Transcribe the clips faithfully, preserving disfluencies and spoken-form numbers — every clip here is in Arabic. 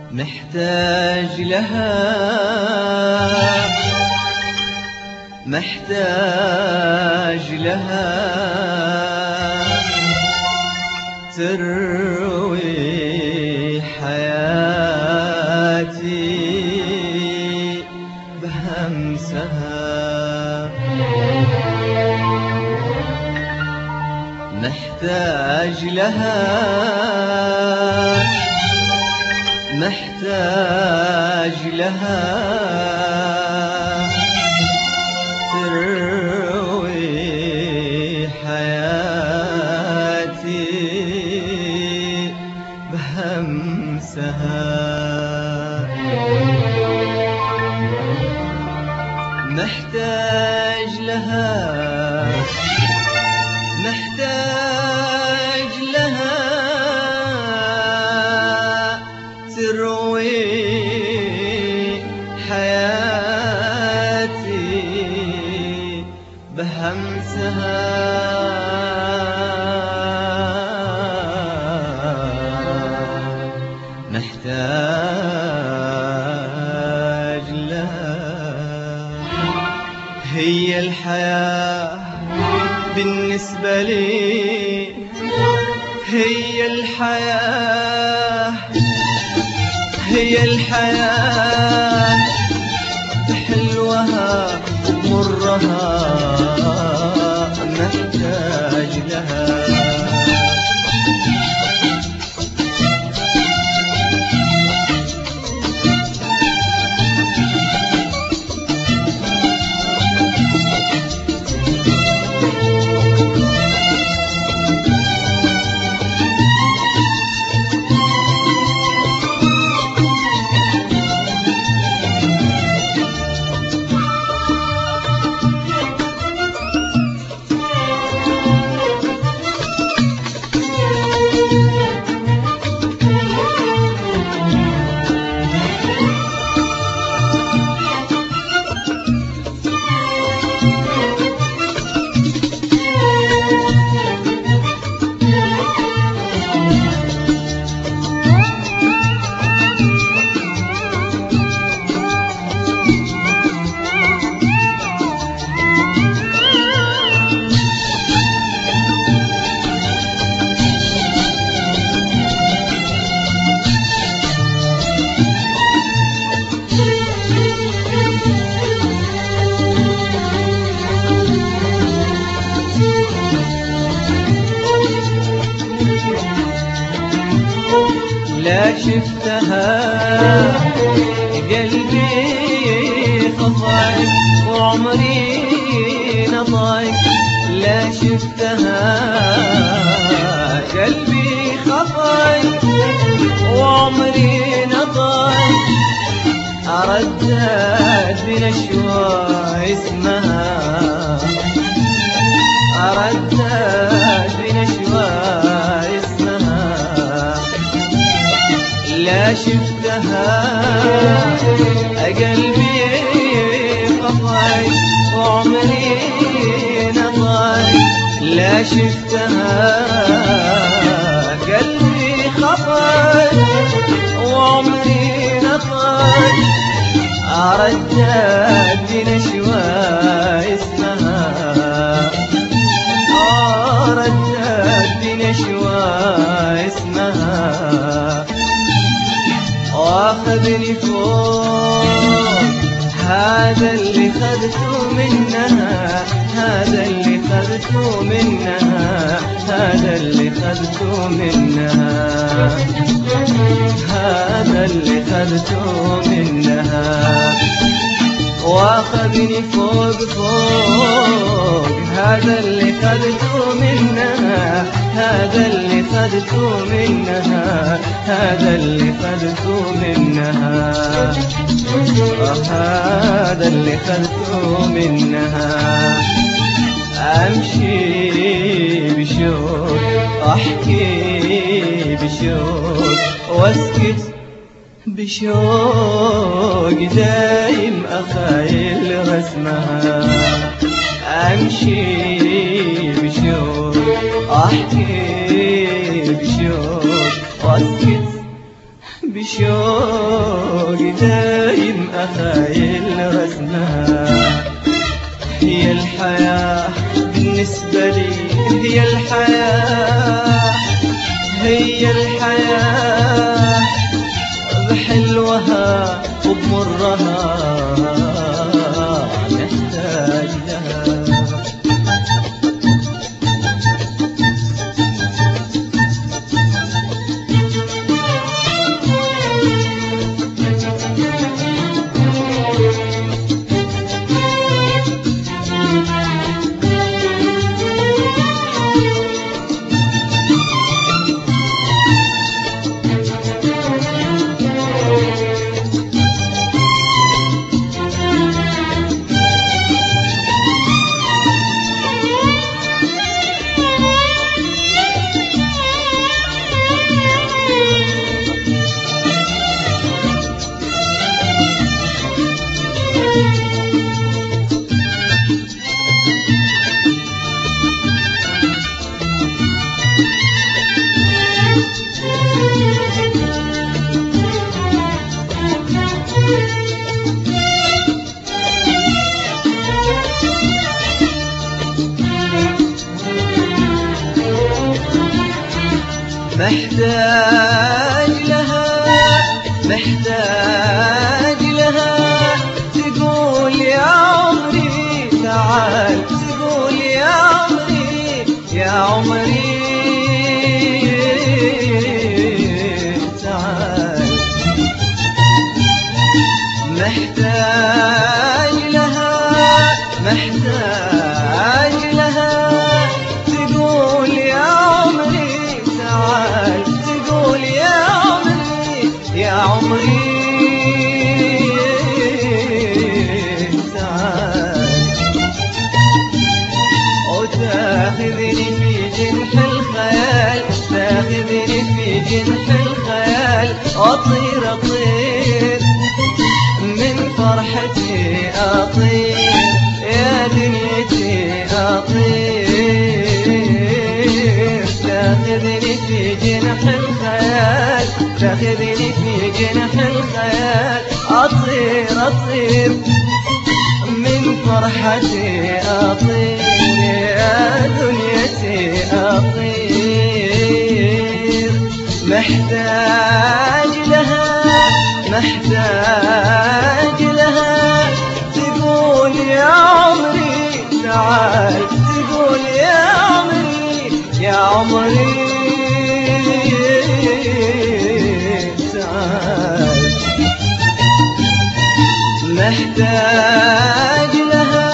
محتاج لها محتاج لها تروي حياتي بهمسها. محتاج لها محتاج لها تروي حياتي بهمسها. محتاج لها محتاج لها تروي حياتي بهمسها. محتاج لها هي الحياة بالنسبة لي، هي الحياة هي الحياة بحلوها ومرها. محتاج لها لا شفتها قلبي خفاك وعمري نطاك. لا شفتها قلبي خفاك وعمري نطاك. أردت بنشوى اسمها أردت بنشوى اسمها. لا شفتها قلبي خفاك وعمري نطاك. لا شفتها قلبي خفاك وعمري نطاك. أردت بنشوى اسمها أردت بنشوى اسمها. واخذني فوق هذا اللي خذته منها هذا اللي خذته منها هذا اللي خذته منها هذا اللي خذته منها. واخذني فوق فوق هذا اللي خذته منها هذا اللي خذته منها هذا اللي خذته منها هذا اللي خذته منها. أمشي بشوق أحكي بشوق واسكت بشوق دايم أخايل رسمها. أمشي بشوق أحكي بشوق واسكت بشوق دايم أخايل رسمها. هي الحياة بالنسبة لي، هي الحياة، هي الحياة بحلوها وبمرها نحتاج لها. محتاج لها، محتاج لها، تقول يا عمري تعال، تقول يا عمري يا عمري تعال. محتاج لها، محتاج لها، تقول يا عمري تعال، تقول يا عمري يا عمري تعال. وتاخذني في جنح الخيال، تاخذني في جنح الخيال، أطير أطير من فرحتي أطير، يا دنيتي أطير. تاخذني في جنح الخيال، تاخذني في جنح الخيال، أطير أطير من فرحتي أطير، يا دنيتي أطير. محتاج لها، محتاج لها، تقول يا عمري تعال، تقول يا عمري يا عمري تعال. محتاج لها،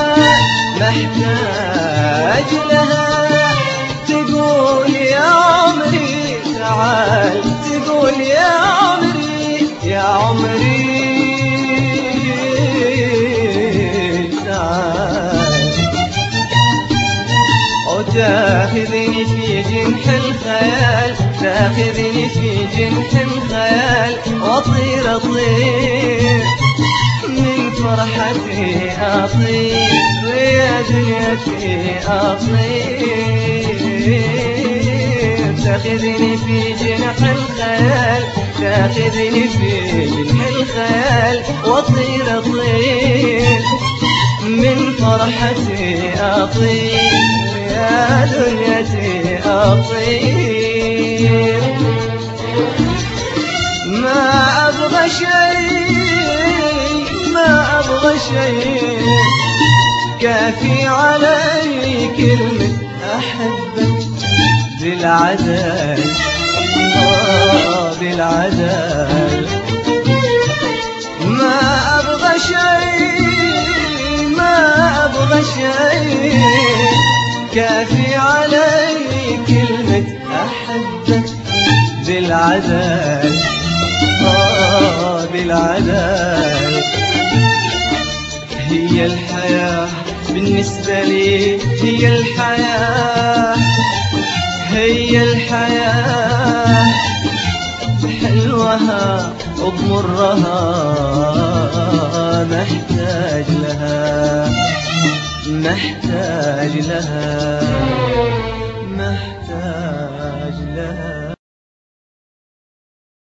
محتاج لها، تقول يا عمري تعال، تقول يا عمري يا عمري تعال. وتاخذني في جنح الخيال، تاخذني في جنح الخيال، وأطير أطير من فرحتي أطير، يا دنيتي أطير. تاخذني في جنح الخيال، تاخذني في جنح الخيال، وأطير أطير من فرحتي أطير، يا دنيتي أطير. ما أبغى شيء، ما أبغى شيء، كافي علي كلمة أحبك بالعدل، آه بالعدل. ما أبغى شيء، ما أبغى شيء، كافي علي كلمة أحبك بالعدل، آه بالعدل. هي الحياة بالنسبة لي، هي الحياة، هي الحياة بحلوها وبمرها محتاج لها، محتاج لها، محتاج لها.